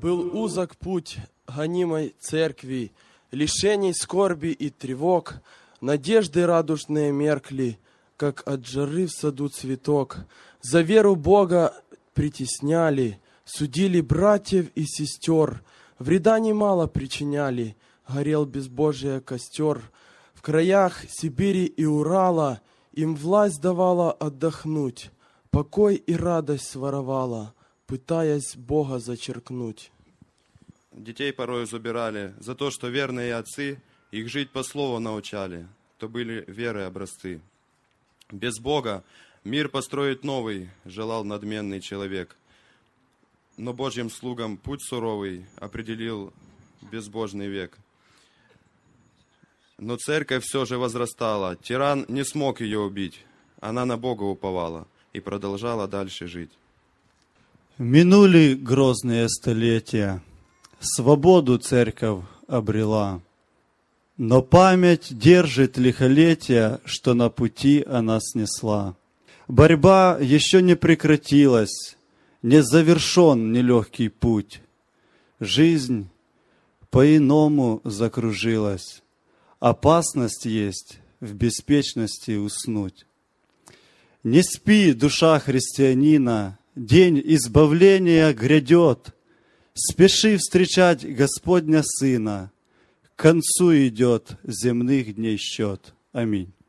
Был узок путь гонимой церкви, лишений, скорби и тревог, надежды радужные меркли, как от жары в саду цветок. За веру Бога притесняли, судили братьев и сестер, вреда немало причиняли, горел безбожие костер. В краях Сибири и Урала им власть давала отдохнуть, покой и радость своровала, пытаясь Бога зачеркнуть. Детей порою забирали за то, что верные отцы их жить по слову научали, то были веры образцы. Без Бога мир построить новый желал надменный человек, но Божьим слугам путь суровый определил безбожный век. Но церковь все же возрастала, тиран не смог ее убить, она на Бога уповала и продолжала дальше жить. Минули грозные столетия, свободу церковь обрела, но память держит лихолетия, что на пути она снесла. Борьба еще не прекратилась, не завершен нелегкий путь. Жизнь по-иному закружилась, опасность есть в беспечности уснуть. Не спи, душа христианина, день избавления грядет. Спеши встречать Господня Сына, к концу идет земных дней счет. Аминь.